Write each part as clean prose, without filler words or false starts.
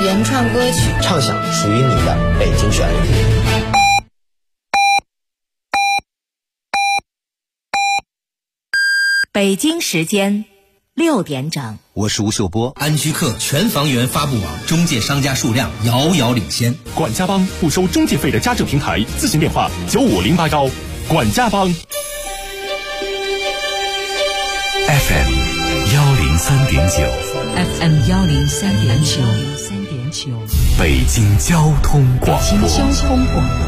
原创歌曲， 畅想属于你的北京旋律。 北京时间6点整， 我是吴秀波。安居客全房源发布网，中介商家数量遥遥领先。 管家帮不收中介费的家政平台，咨询电话95081。管家帮。 FM 103.9 FM 103.9， 北京交通广播。 北京交通广播，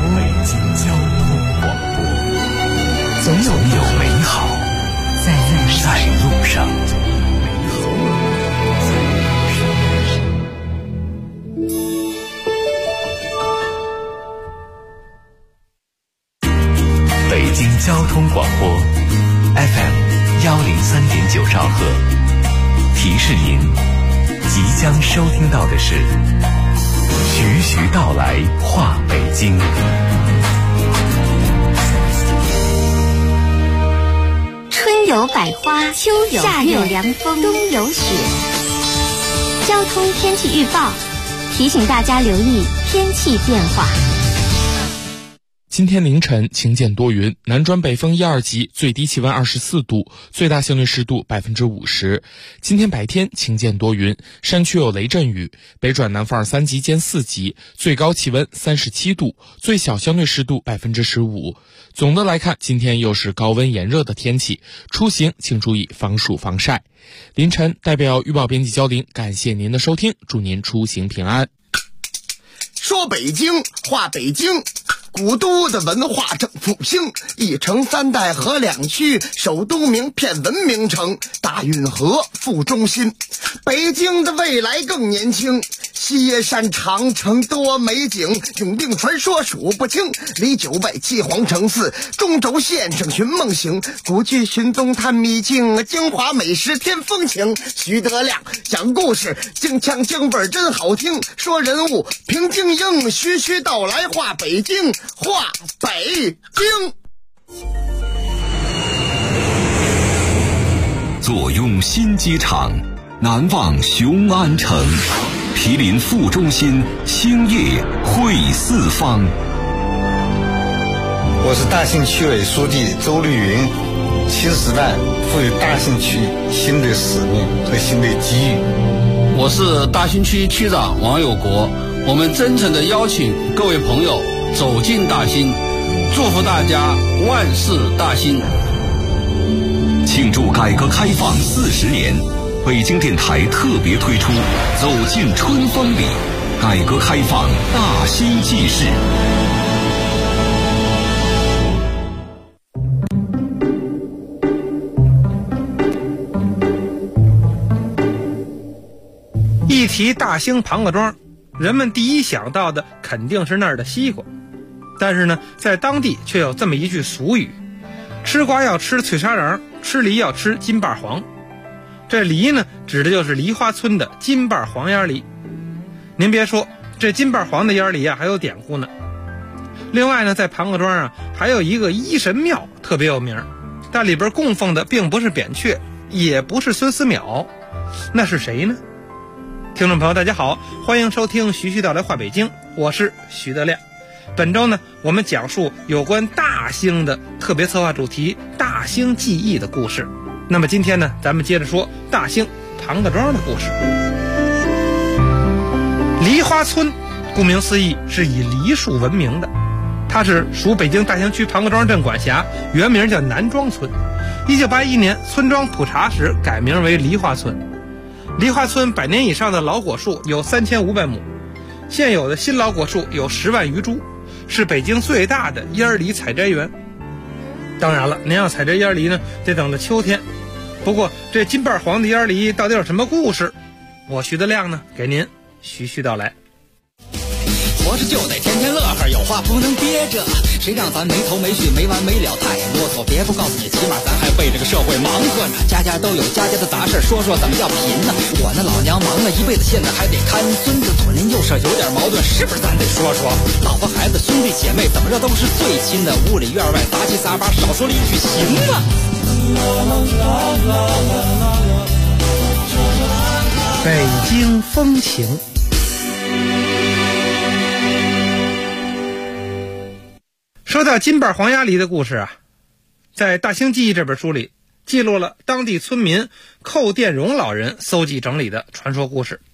总有美好在路上。北京交通广播 FM 103.9兆赫，提示您即将收听到的是徐徐道来话北京。 春有百花，秋有夏有凉风，冬有雪。交通天气预报提醒大家留意天气变化。 今天凌晨晴间多云，南转北风1、2级，最低气温24度，最大相对湿度50%。今天白天晴间多云，山区有雷阵雨，北转南风2、3级兼4级，最高气温37度，最小相对湿度15%。总的来看，今天又是高温炎热的天气，出行请注意防暑防晒。凌晨代表预报编辑焦林，感谢您的收听，祝您出行平安。 说北京话北京，古都的文化正复兴，一城3代河2区，首都名片文明城，大运河副中心。北京的未来更年轻，西山长城多美景，永定传说数不清，离9外7皇城4，中轴线上寻梦行，古剧寻踪探秘境，京华美食添风情。徐德亮讲故事，京腔京味真好听，说人物平京英，徐徐道来话北京，话北京。 坐拥新机场，难忘雄安城，毗邻副中心，兴业汇四方。 我是大兴区委书记周绿云。新时代赋予大兴区新的使命和新的机遇。 我是大兴区区长王有国，我们真诚地邀请各位朋友走进大兴，祝福大家万事大兴。 庆祝改革开放40年，北京电台特别推出走进春风里，改革开放大兴纪事。 一提大兴庞各庄，人们第一想到的肯定是那儿的西瓜，但是呢，在当地却有这么一句俗语：吃瓜要吃脆沙瓤，吃梨要吃金瓣黄。这梨呢，指的就是梨花村的金瓣黄烟梨。您别说，这金瓣黄的烟梨啊，还有典故呢。另外呢，在庞各庄啊，还有一个医神庙特别有名，但里边供奉的并不是扁鹊，也不是孙思邈，那是谁呢？听众朋友大家好，欢迎收听徐徐道来话北京，我是徐德亮。本周呢，我们讲述有关大兴的特别策划主题大兴记忆的故事。那么今天呢，咱们接着说大兴庞各庄的故事。梨花村顾名思义是以梨树闻名的，它是属北京大兴区庞各庄镇管辖，原名叫南庄村。1981年村庄普查时改名为梨花村。梨花村100年以上的老果树有3500亩，现有的新老果树有10万余株，是北京最大的烟梨采摘园。当然了，您要采摘烟梨呢，得等到秋天。不过这金瓣黄的烟梨到底有什么故事？我徐德亮呢，给您徐徐道来。 活着就得天天乐呵，有话不能憋着，谁让咱没头没绪没完没了太啰嗦。别不告诉你，起码咱还为这个社会忙活呢。家家都有家家的杂事，说说怎么叫贫呢？我那老娘忙了一辈子，现在还得看孙子，左邻右舍有点矛盾，是不是咱得说说？老婆孩子兄弟姐妹怎么着都是最亲的，屋里院外杂七杂八，少说了一句行吗？ 北京风情。 说到金瓣黄鸭梨的故事啊，在《大兴记忆》这本书里记录了当地村民寇殿荣老人搜集整理的传说故事。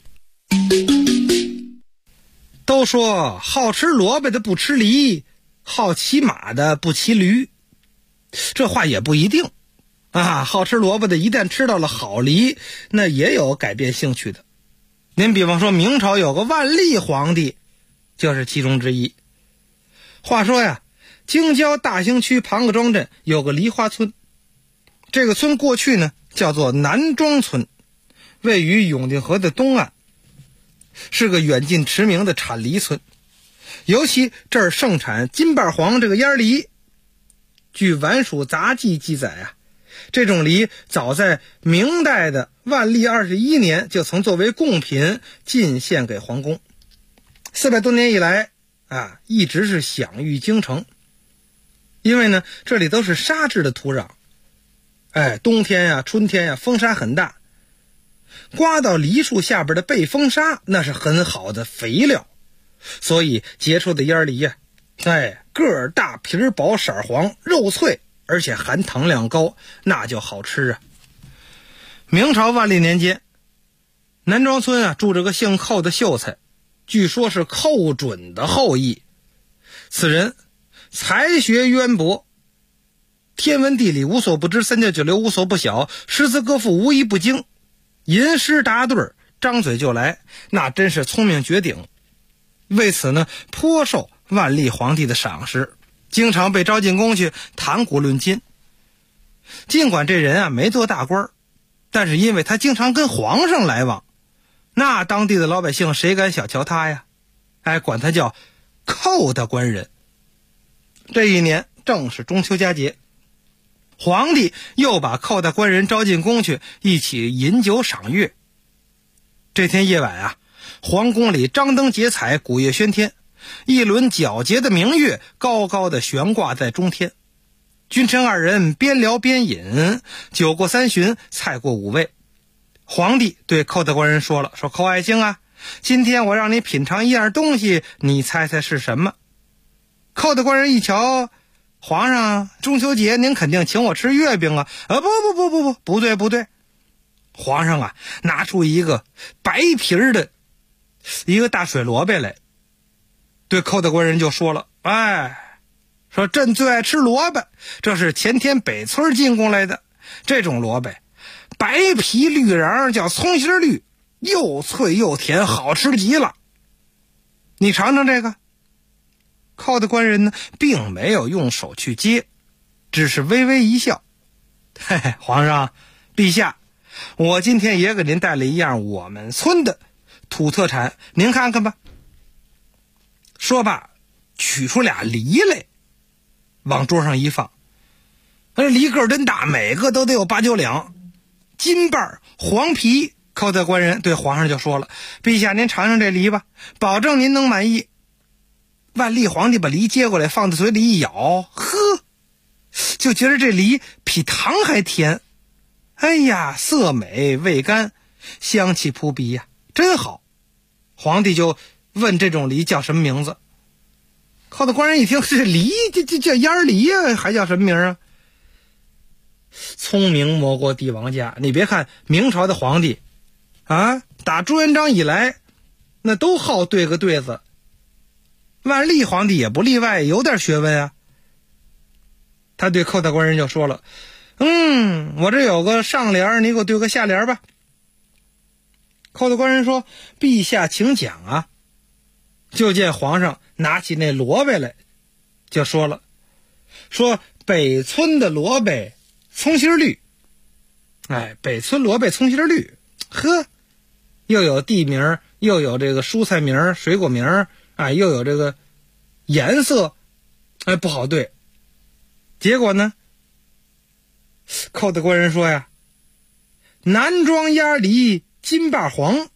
都说好吃萝卜的不吃梨，好骑马的不骑驴。这话也不一定啊，好吃萝卜的一旦吃到了好梨，那也有改变兴趣的。您比方说明朝有个万历皇帝就是其中之一。话说呀，京郊大兴区庞各庄镇有个梨花村，这个村过去呢叫做南庄村，位于永定河的东岸，是个远近驰名的产梨村。尤其这儿盛产金瓣黄这个烟梨。据《晚蜀杂记》记载啊，这种梨早在明代的万历21年就曾作为贡品进献给皇宫，400多年以来啊，一直是享誉京城。因为呢，这里都是沙质的土壤，冬天呀、春天呀，风沙很大，刮到梨树下边的背风沙，那是很好的肥料，所以结出的烟梨呀，个儿大，皮儿薄，色黄，肉脆，而且含糖量高，那就好吃啊。明朝万历年间，南庄村啊住着个姓寇的秀才，据说是寇准的后裔。此人才学渊博，天文地理无所不知，三教九流无所不晓，诗词歌赋无一不精，吟诗答对，张嘴就来，那真是聪明绝顶。为此呢，颇受万历皇帝的赏识，经常被招进宫去谈古论今。尽管这人啊没做大官，但是因为他经常跟皇上来往，那当地的老百姓谁敢小瞧他呀？管他叫寇大官人。这一年正是中秋佳节，皇帝又把寇大官人招进宫去，一起饮酒赏月。这天夜晚啊，皇宫里张灯结彩，鼓乐喧天，一轮皎洁的明月高高的悬挂在中天。君臣二人边聊边饮，酒过3巡，菜过5味。皇帝对寇大官人说了，说寇爱卿啊，今天我让你品尝一样东西，你猜猜是什么？寇大官人一瞧，皇上中秋节您肯定请我吃月饼啊！不对，皇上啊拿出一个白皮儿的一个大水萝卜来，对寇大官人就说了，说朕最爱吃萝卜，这是前天北村进贡来的，这种萝卜白皮绿瓤，叫葱心绿，又脆又甜，好吃极了，你尝尝这个。寇大官人呢并没有用手去接，只是微微一笑，皇上陛下，我今天也给您带了一样我们村的土特产，您看看吧。说罢取出俩梨来，往桌上一放，这梨个真大，每个都得有8、9两，金瓣黄皮。寇大官人对皇上就说了，陛下您尝尝这梨吧，保证您能满意。万历皇帝把梨接过来，放在嘴里一咬，就觉得这梨比糖还甜，色美味甘，香气扑鼻呀，真好。皇帝就问这种梨叫什么名字。寇大官人一听，这梨这叫烟梨啊，还叫什么名啊？聪明没过帝王家，你别看明朝的皇帝啊，打朱元璋以来那都好对个对子，万历皇帝也不例外，有点学问啊。他对寇大官人就说了，我这有个上联，你给我对个下联吧。寇大官人说，陛下请讲啊。就见皇上拿起那萝卜来，就说了，说北村的萝卜葱心绿。北村萝卜葱心绿，又有地名，又有这个蔬菜名、水果名，又有这个颜色，不好对。结果呢，寇大官人说呀，南庄鸭梨金瓣黄。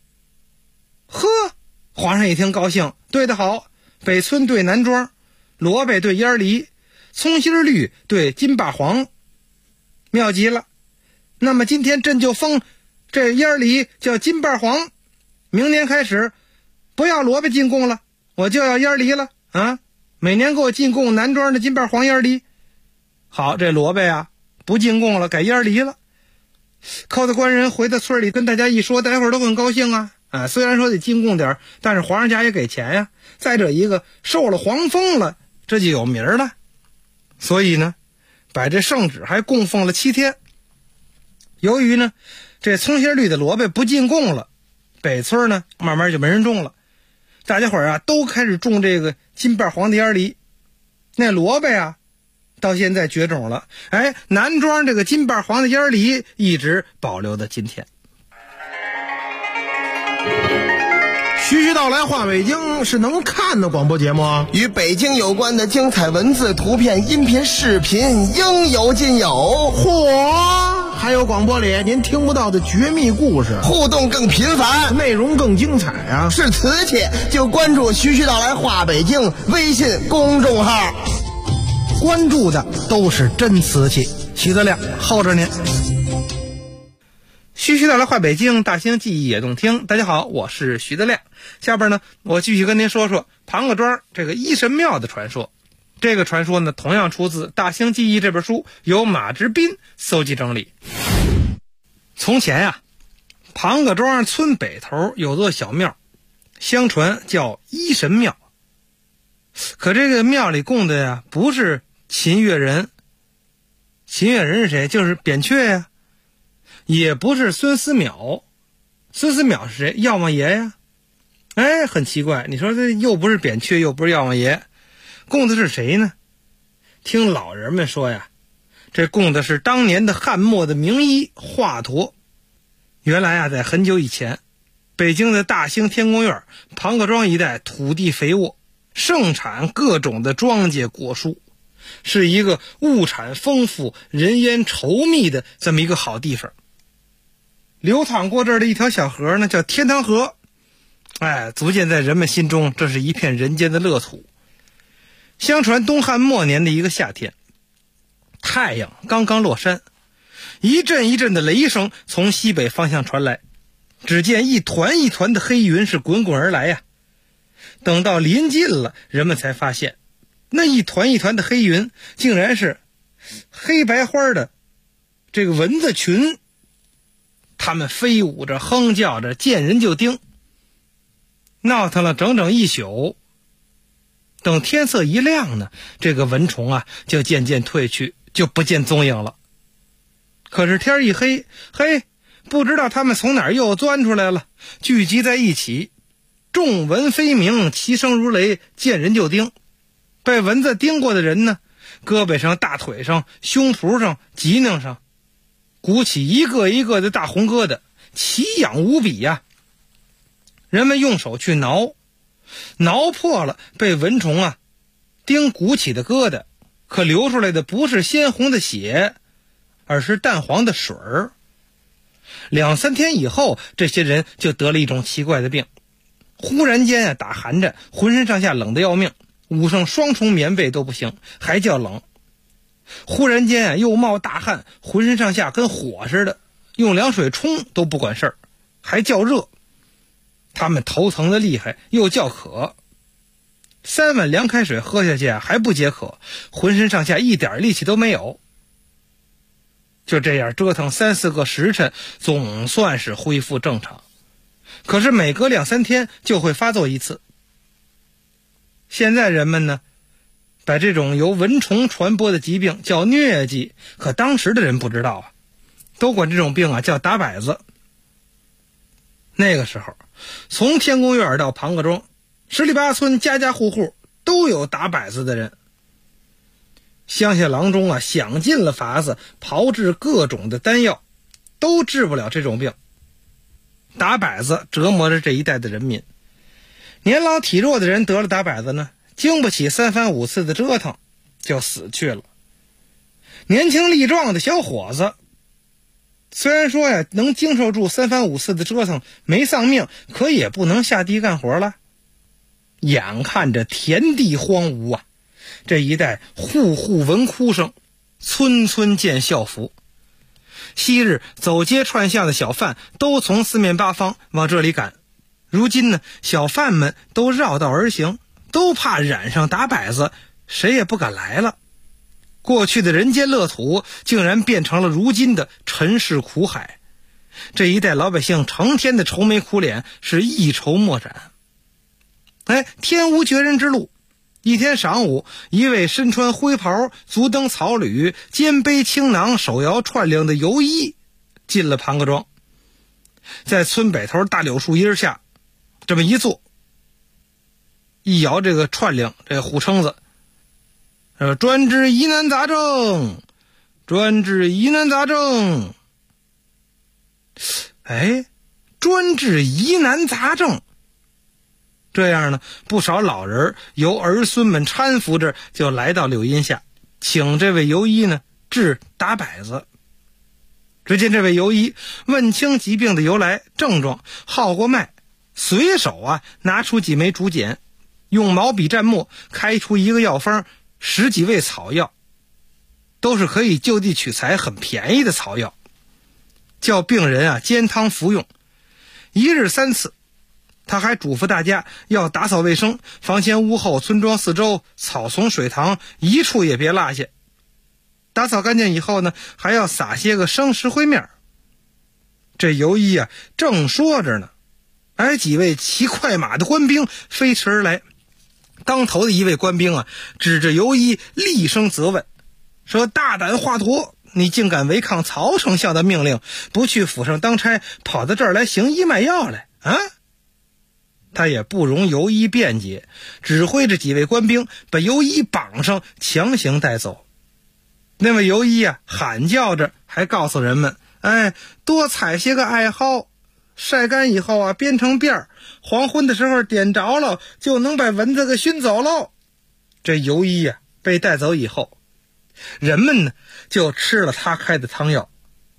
皇上一听高兴，对得好，北村对南庄，萝卜对烟梨，葱心绿对金瓣黄，妙极了。那么今天朕就封这烟梨叫金瓣黄，明年开始不要萝卜进贡了，我就要烟梨了啊！ 每年给我进贡南庄的金瓣黄烟梨。好，这萝卜呀不进贡了，改烟梨了。扣子官人回到村里跟大家一说，大家伙儿都很高兴啊。虽然说得进贡点，但是皇上家也给钱呀。再者一个受了皇封了，这就有名了。所以呢，把这圣旨还供奉了7天。由于呢，这葱心绿的萝卜不进贡了，北村呢慢慢就没人种了。大家伙儿啊都开始种这个金瓣黄的烟梨。那萝卜呀到现在绝种了，南庄这个金瓣黄的烟梨一直保留到今天。 徐徐道来话北京是能看的广播节目啊， 与北京有关的精彩文字、图片、音频、视频应有尽有。 嚯，还有广播里您听不到的绝密故事， 互动更频繁， 内容更精彩啊！ 是瓷器就关注徐徐道来话北京微信公众号， 关注的都是真瓷器。徐德亮候着您。徐徐道来话北京，大兴记忆也动听。大家好，我是徐德亮。下边呢，我继续跟您说说庞各庄这个医神庙的传说。这个传说呢，同样出自《大兴记忆》这本书，由马之斌搜集整理。从前呀，庞各庄村北头有座小庙，相传叫医神庙。可这个庙里供的呀，不是秦越人。秦越人是谁？就是扁鹊呀。也不是孙思邈。孙思邈是谁？药王爷呀。很奇怪，你说这又不是扁鹊，又不是药王爷，供的是谁呢？听老人们说呀，这供的是当年的汉末的名医华佗。原来啊，在很久以前，北京的大兴天宫院庞各庄一带土地肥沃，盛产各种的庄稼果蔬，是一个物产丰富、人烟稠密的这么一个好地方。流淌过这儿的一条小河呢，叫天堂河。足见在人们心中，这是一片人间的乐土。相传东汉末年的一个夏天，太阳刚刚落山，一阵一阵的雷声从西北方向传来，只见一团一团的黑云是滚滚而来呀。等到临近了，人们才发现，那一团一团的黑云竟然是黑白花的这个蚊子群，它们飞舞着哼叫着，见人就叮，闹腾了整整一宿。等天色一亮呢，这个蚊虫啊就渐渐退去，就不见踪影了。可是天一黑，不知道他们从哪儿又钻出来了，聚集在一起，众蚊飞鸣，齐声如雷，见人就叮。被蚊子叮过的人呢，胳膊上、大腿上、胸脯上、脊梁上鼓起一个一个的大红疙瘩，奇痒无比呀。人们用手去挠破了被蚊虫啊叮鼓起的疙瘩，可流出来的不是鲜红的血，而是淡黄的水儿。2-3天以后，这些人就得了一种奇怪的病，忽然间打寒战，浑身上下冷得要命，捂上双重棉被都不行，还叫冷。忽然间又冒大汗，浑身上下跟火似的，用凉水冲都不管事儿，还叫热。他们头疼的厉害，又叫渴，3碗凉开水喝下去还不解渴，浑身上下一点力气都没有。就这样折腾3-4个时辰，总算是恢复正常。可是每隔2-3天就会发作一次。现在人们呢，把这种由蚊虫传播的疾病叫疟疾，可当时的人不知道啊，都管这种病啊叫打摆子。那个时候，从天宫院到庞各庄，10里8村家家户户都有打摆子的人。乡下郎中啊，想尽了法子炮制各种的丹药，都治不了这种病。打摆子折磨着这一代的人民。年老体弱的人得了打摆子呢，经不起3番5次的折腾，就死去了。年轻力壮的小伙子，虽然说呀能经受住3番5次的折腾，没丧命，可也不能下地干活了。眼看着田地荒芜啊，这一带户户闻哭声，村村见校服。昔日走街串巷的小贩都从4面8方往这里赶，如今呢，小贩们都绕道而行， 都怕染上打摆子，谁也不敢来了。过去的人间乐土竟然变成了如今的尘世苦海，这一代老百姓成天的愁眉苦脸，是一筹莫展。天无绝人之路，一天上午，一位身穿灰袍、足蹬草履、肩背青囊、手摇串铃的游医进了庞各庄，在村北头大柳树荫下这么一坐，一摇这个串铃，这个虎称子，专治疑难杂症，专治疑难杂症。专治疑难杂症。这样呢，不少老人由儿孙们搀扶着就来到柳荫下，请这位游医呢治打摆子。只见这位游医问清疾病的由来症状，号过脉，随手拿出几枚竹简，用毛笔蘸墨开出一个药方，10几味草药，都是可以就地取材很便宜的草药，叫病人煎汤服用，1日3次。他还嘱咐大家要打扫卫生，房前屋后村庄四周草丛水塘一处也别落下。打扫干净以后呢，还要撒些个生石灰面。这游医正说着呢，几位骑快马的官兵飞驰而来。当头的一位官兵指着游医厉声责问，说：大胆华佗，你竟敢违抗曹丞相的命令，不去府上当差，跑到这儿来行医卖药来他也不容游医辩解，指挥着几位官兵把游医绑上，强行带走。那位游医喊叫着，还告诉人们：多采些个艾蒿，晒干以后编成辫儿，黄昏的时候点着了，就能把蚊子给熏走喽。这游医被带走以后，人们呢就吃了他开的汤药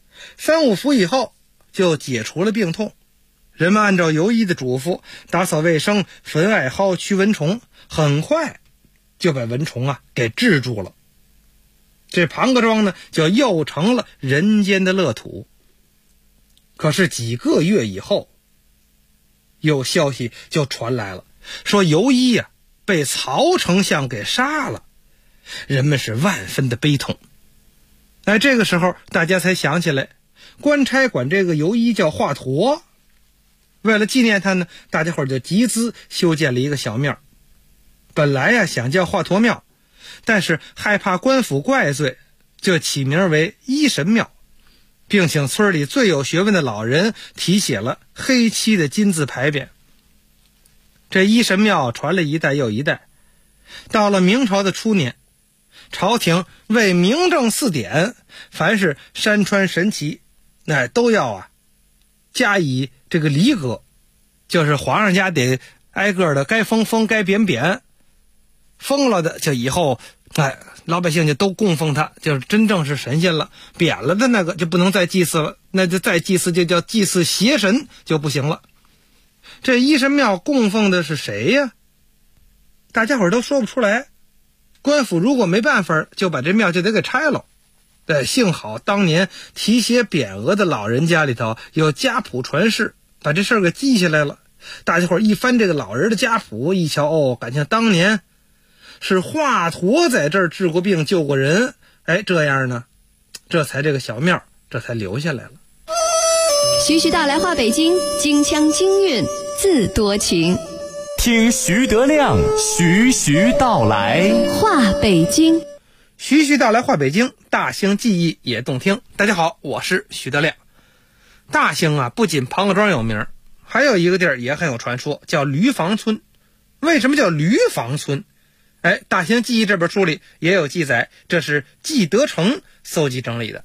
，3、5服以后就解除了病痛。人们按照游医的嘱咐打扫卫生，焚艾蒿，驱蚊虫，很快就把蚊虫给治住了。这庞各庄呢就又成了人间的乐土。可是几个月以后，有消息就传来了，说游医被曹丞相给杀了。人们是万分的悲痛。这个时候大家才想起来，官差管这个游医叫华佗。为了纪念他呢，大家伙就集资修建了一个小庙。本来想叫华佗庙，但是害怕官府怪罪，就起名为医神庙，并请村里最有学问的老人题写了黑漆的金字牌匾。这医神庙传了一代又一代，到了明朝的初年，朝廷为明正4典，凡是山川神奇都要加以这个离革，就是皇上家得挨个的该封封，该贬贬，封了的就以后老百姓就都供奉他，就是真正是神仙了。贬了的那个就不能再祭祀了，那就再祭祀就叫祭祀邪神，就不行了。这医神庙供奉的是谁呀？大家伙都说不出来。官府如果没办法，就把这庙就得给拆了。幸好当年题写匾额的老人家里头有家谱传世，把这事儿给记下来了。大家伙一翻这个老人的家谱，一瞧，感情当年是华佗在这儿治过病救过人。这样呢，这才这个小庙这才留下来了。 徐徐道来话北京，京腔京韵自多情。 听徐德亮徐徐道来话北京。 徐徐道来话北京，大兴记忆也动听。大家好，我是徐德亮。大兴不仅庞各庄有名，还有一个地儿也很有传说，叫驴房村。为什么叫驴房村？大兴记忆这本书里也有记载，这是纪德成搜集整理的。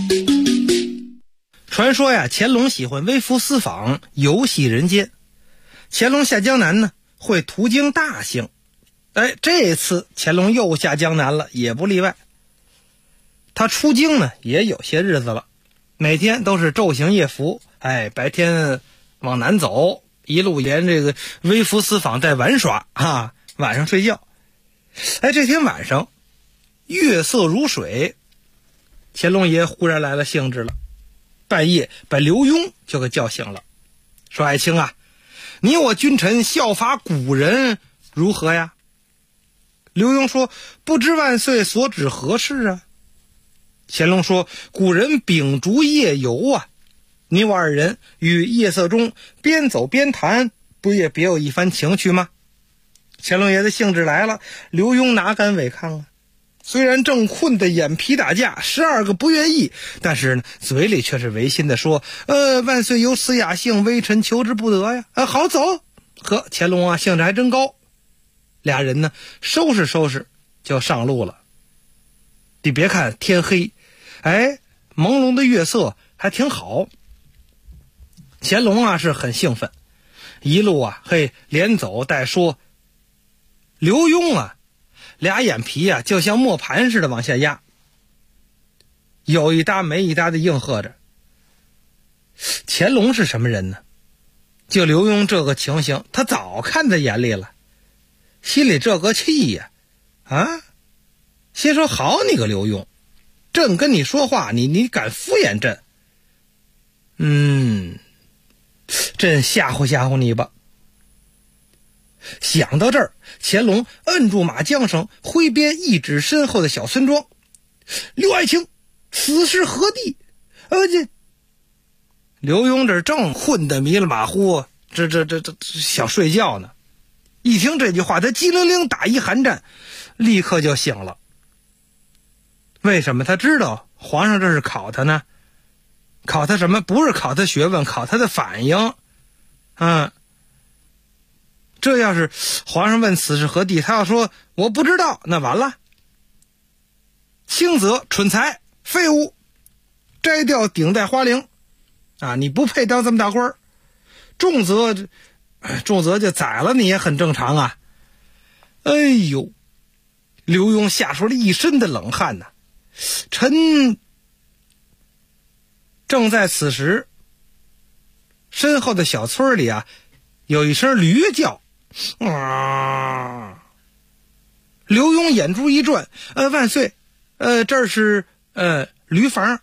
传说乾隆喜欢微服私访，游戏人间。乾隆下江南呢，会途经大兴。这次乾隆又下江南了，也不例外。他出京呢也有些日子了，每天都是昼行夜伏，白天往南走，一路沿这个微服私访在玩耍晚上睡觉。这天晚上月色如水，乾隆爷忽然来了兴致了，半夜把刘墉就给叫醒了，说：爱卿你我君臣效法古人， 如何呀？刘墉说：不知万岁所指何事啊？乾隆说：古人秉烛夜游啊，你我二人于夜色中边走边谈，不也别有一番情趣吗？乾隆爷的兴致来了，刘墉哪敢违抗啊？虽然正困得眼皮打架，12个不愿意，但是呢，嘴里却是违心的说：万岁有此雅兴，微臣求之不得呀。好走。呵，乾隆啊，兴致还真高。俩人呢，收拾收拾就上路了。你别看天黑，朦胧的月色还挺好。乾隆啊是很兴奋，一路啊连走带说。刘墉啊，俩眼皮啊就像磨盘似的往下压，有一搭没一搭的应和着。乾隆是什么人呢？就刘墉这个情形，他早看在眼里了，心里这个气呀，先说好你个刘墉，朕跟你说话，你敢敷衍朕？朕吓唬吓唬你吧。想到这儿，乾隆摁住马缰绳，挥鞭一指身后的小村庄：刘爱卿，此事何地？刘墉这正困得迷了马虎，这想睡觉呢。一听这句话，他机灵灵打一寒战，立刻就醒了。为什么？他知道皇上这是考他呢？考他什么？不是考他学问，考他的反应。这要是皇上问此事何地，他要说我不知道，那完了。轻则蠢材废物，摘掉顶戴花翎啊，你不配当这么大官儿。重则就宰了你也很正常啊。刘墉吓出了一身的冷汗呐。臣正在此时，身后的小村里啊，有一声驴叫。刘墉眼珠一转，万岁，这是驴房。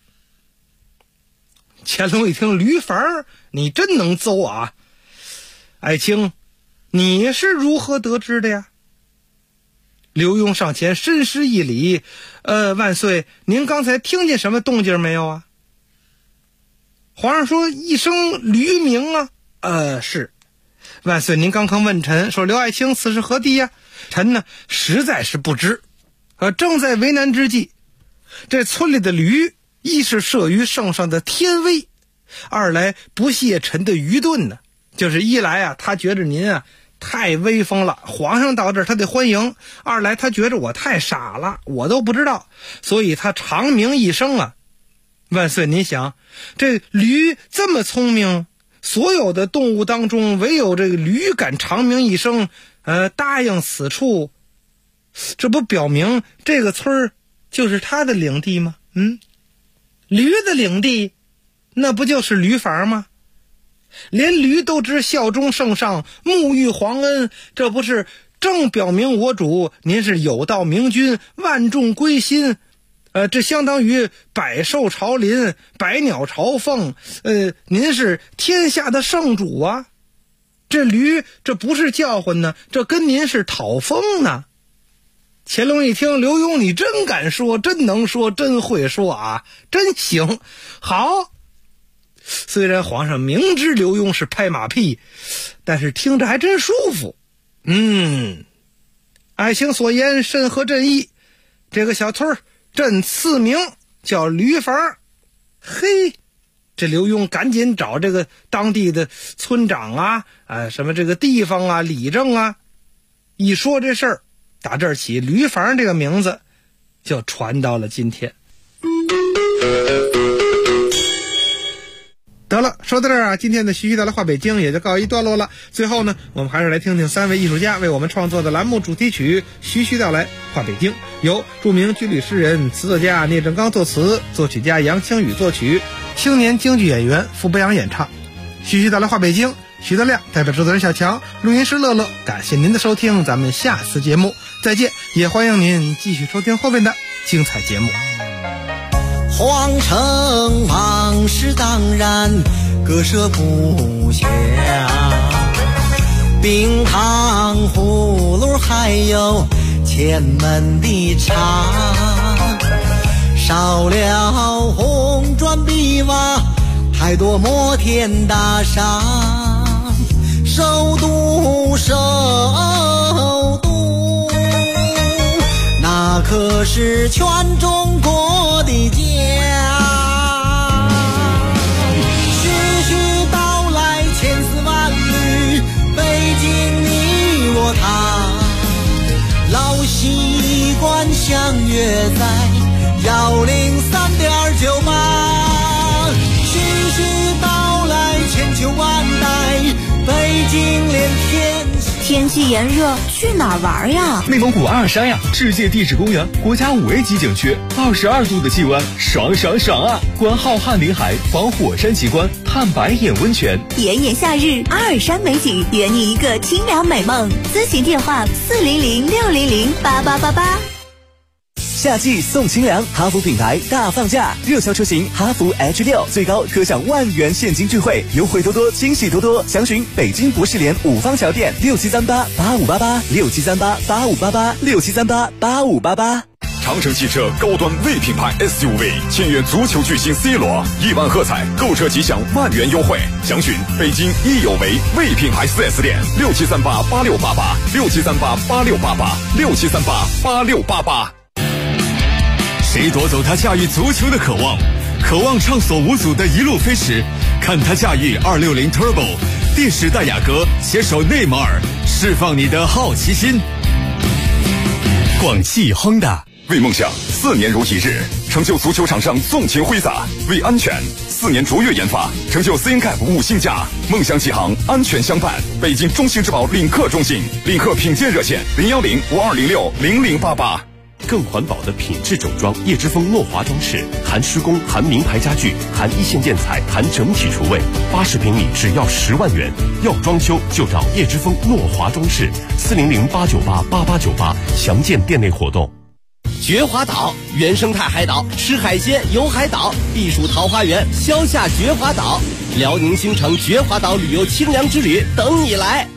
乾隆一听驴房，你真能邹啊！爱卿，你是如何得知的呀？刘墉上前深施一礼，万岁，您刚才听见什么动静没有啊？皇上说一声驴鸣啊。是。万岁，您刚问臣说刘爱卿此事何地呀？臣呢实在是不知，正在为难之际。这村里的驴，一是慑于圣上的天威，二来不屑臣的愚钝呢。就是一来啊，他觉着您啊太威风了，皇上到这儿他得欢迎；二来他觉着我太傻了，我都不知道，所以他长鸣一声啊。万岁，您想，这驴这么聪明，所有的动物当中唯有这个驴敢长鸣一声，答应此处，这不表明这个村就是他的领地吗？驴的领地，那不就是驴房吗？连驴都知效忠圣上，沐浴皇恩，这不是正表明我主您是有道明君，万众归心，这相当于百兽朝林，百鸟朝凤，您是天下的圣主啊。这驴这不是叫唤呢，这跟您是讨封呢。乾隆一听，刘墉你真敢说，真能说，真会说啊，真行。好，虽然皇上明知刘墉是拍马屁，但是听着还真舒服。爱卿所言甚合朕意，这个小村朕赐名叫驴房。这刘墉赶紧找这个当地的村长啊，什么这个地方啊，里正啊，一说这事儿，打这儿起，驴房这个名字就传到了今天。得了，说到这儿啊，今天的徐徐道来话北京也就告一段落了。最后呢，我们还是来听听3位艺术家为我们创作的栏目主题曲《徐徐道来话北京》，由著名军旅诗人、词作家聂正刚作词，作曲家杨清宇作曲，青年京剧演员傅北阳演唱。徐徐道来话北京，徐德亮代表制作人小强，录音师乐乐，感谢您的收听，咱们下次节目再见，也欢迎您继续收听后面的精彩节目。 皇城往事当然，割舍不下，冰糖葫芦还有前门的茶，少了红砖碧瓦，太多摩天大厦。首都，首都，那可是全中国的家。徐徐道来千丝万缕，北京你我他，老习惯相约在103.98。徐徐道来千秋万代，北京连天气炎热，去哪儿玩呀？ 内蒙古阿尔山呀，世界地质公园国家5A 级景区，22度的气温，爽爽爽啊！观浩瀚林海，访火山奇观，探白眼温泉。 炎炎夏日，阿尔山美景圆你一个清凉美梦。咨询电话400-600-8888。 夏季送清凉，哈弗品牌大放价，热销车型哈弗 H6最高可享10000元现金钜惠，优惠多多，惊喜多多。详询北京博士联5方桥店67388588，67388588，67388588。 长城汽车高端 V 品牌 SUV 签约足球巨星 C 罗，1万喝彩，购车即享10000元优惠。详询北京益有为 V 品牌 4S 店67388688，67388688，67388688。谁夺走他驾驭足球的渴望？渴望畅所无阻的一路飞驰，看他驾驭260 Turbo， 第10代雅阁携手内马尔，释放你的好奇心。广汽亨达为梦想4年如一日，成就足球场上纵情挥洒；为安全4年卓越研发，成就 CNCAP 5星价。梦想启航，安全相伴。北京中兴之宝领克中心，领克品鉴热线010-5206-0088。 更环保的品质整装，叶之峰诺华装饰，含施工，含名牌家具，含一线建材，含整体厨卫，80平米只要10万元。要装修就找叶之峰诺华装饰，400-898-8898，详见店内活动。 绝华岛原生态海岛，吃海鲜游海岛，避暑桃花源，消夏绝华岛，辽宁新城绝华岛旅游清凉之旅等你来。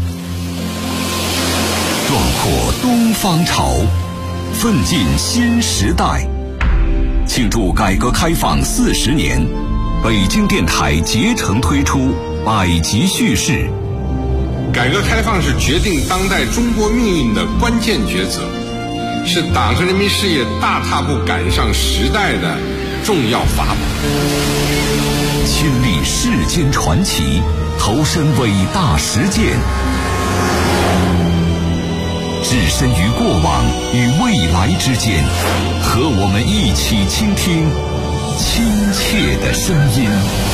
壮阔东方潮，奋进新时代，庆祝改革开放40年，北京电台竭诚推出百集叙事。 改革开放是决定当代中国命运的关键抉择，是党和人民事业大踏步赶上时代的重要法宝。 亲历世间传奇，投身伟大实践，置身于过往与未来之间，和我们一起倾听亲切的声音。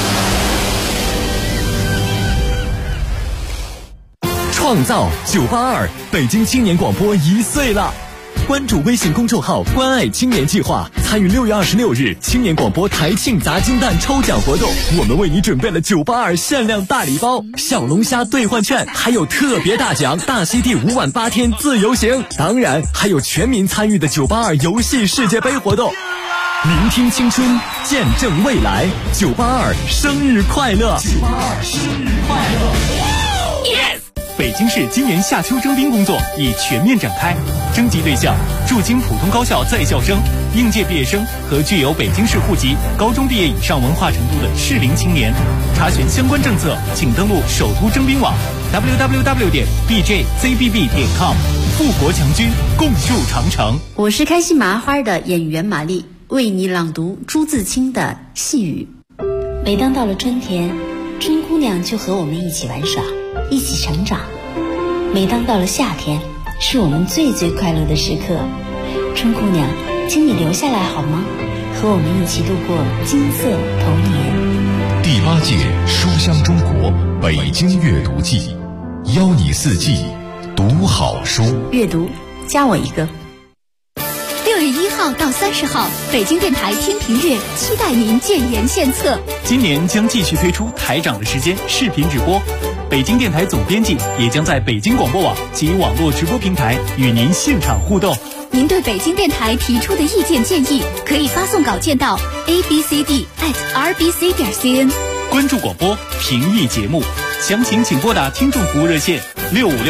创造982，北京青年广播1岁了。关注微信公众号“关爱青年计划”，参与6月26日青年广播台庆砸金蛋抽奖活动。我们为你准备了982限量大礼包、小龙虾兑换券，还有特别大奖大溪地5晚8天自由行。当然还有全民参与的982游戏世界杯活动。聆听青春，见证未来，982生日快乐！982生日快乐！ Yes！ 北京市今年夏秋征兵工作已全面展开，征集对象驻京普通高校在校生、应届毕业生和具有北京市户籍、高中毕业以上文化程度的适龄青年。查询相关政策，请登录首都征兵网 www.bjzbb.com。富国强军，共筑长城。 我是开心麻花的演员马丽，为你朗读朱自清的《细雨》。每当到了春天，春姑娘就和我们一起玩耍，一起成长。每当到了夏天，是我们最最快乐的时刻。春姑娘，请你留下来好吗？和我们一起度过金色童年。 第8届书香中国北京阅读季，邀你4季读好书。 阅读，加我一个。 6月1号到30号，北京电台听评阅期待您建言献策。 今年将继续推出台长的时间视频直播，北京电台总编辑也将在北京广播网及网络直播平台与您现场互动。 您对北京电台提出的意见建议，可以发送稿件到 abcd@rbc.cn。 关注广播，评议节目，详情请拨打听众服务热线6566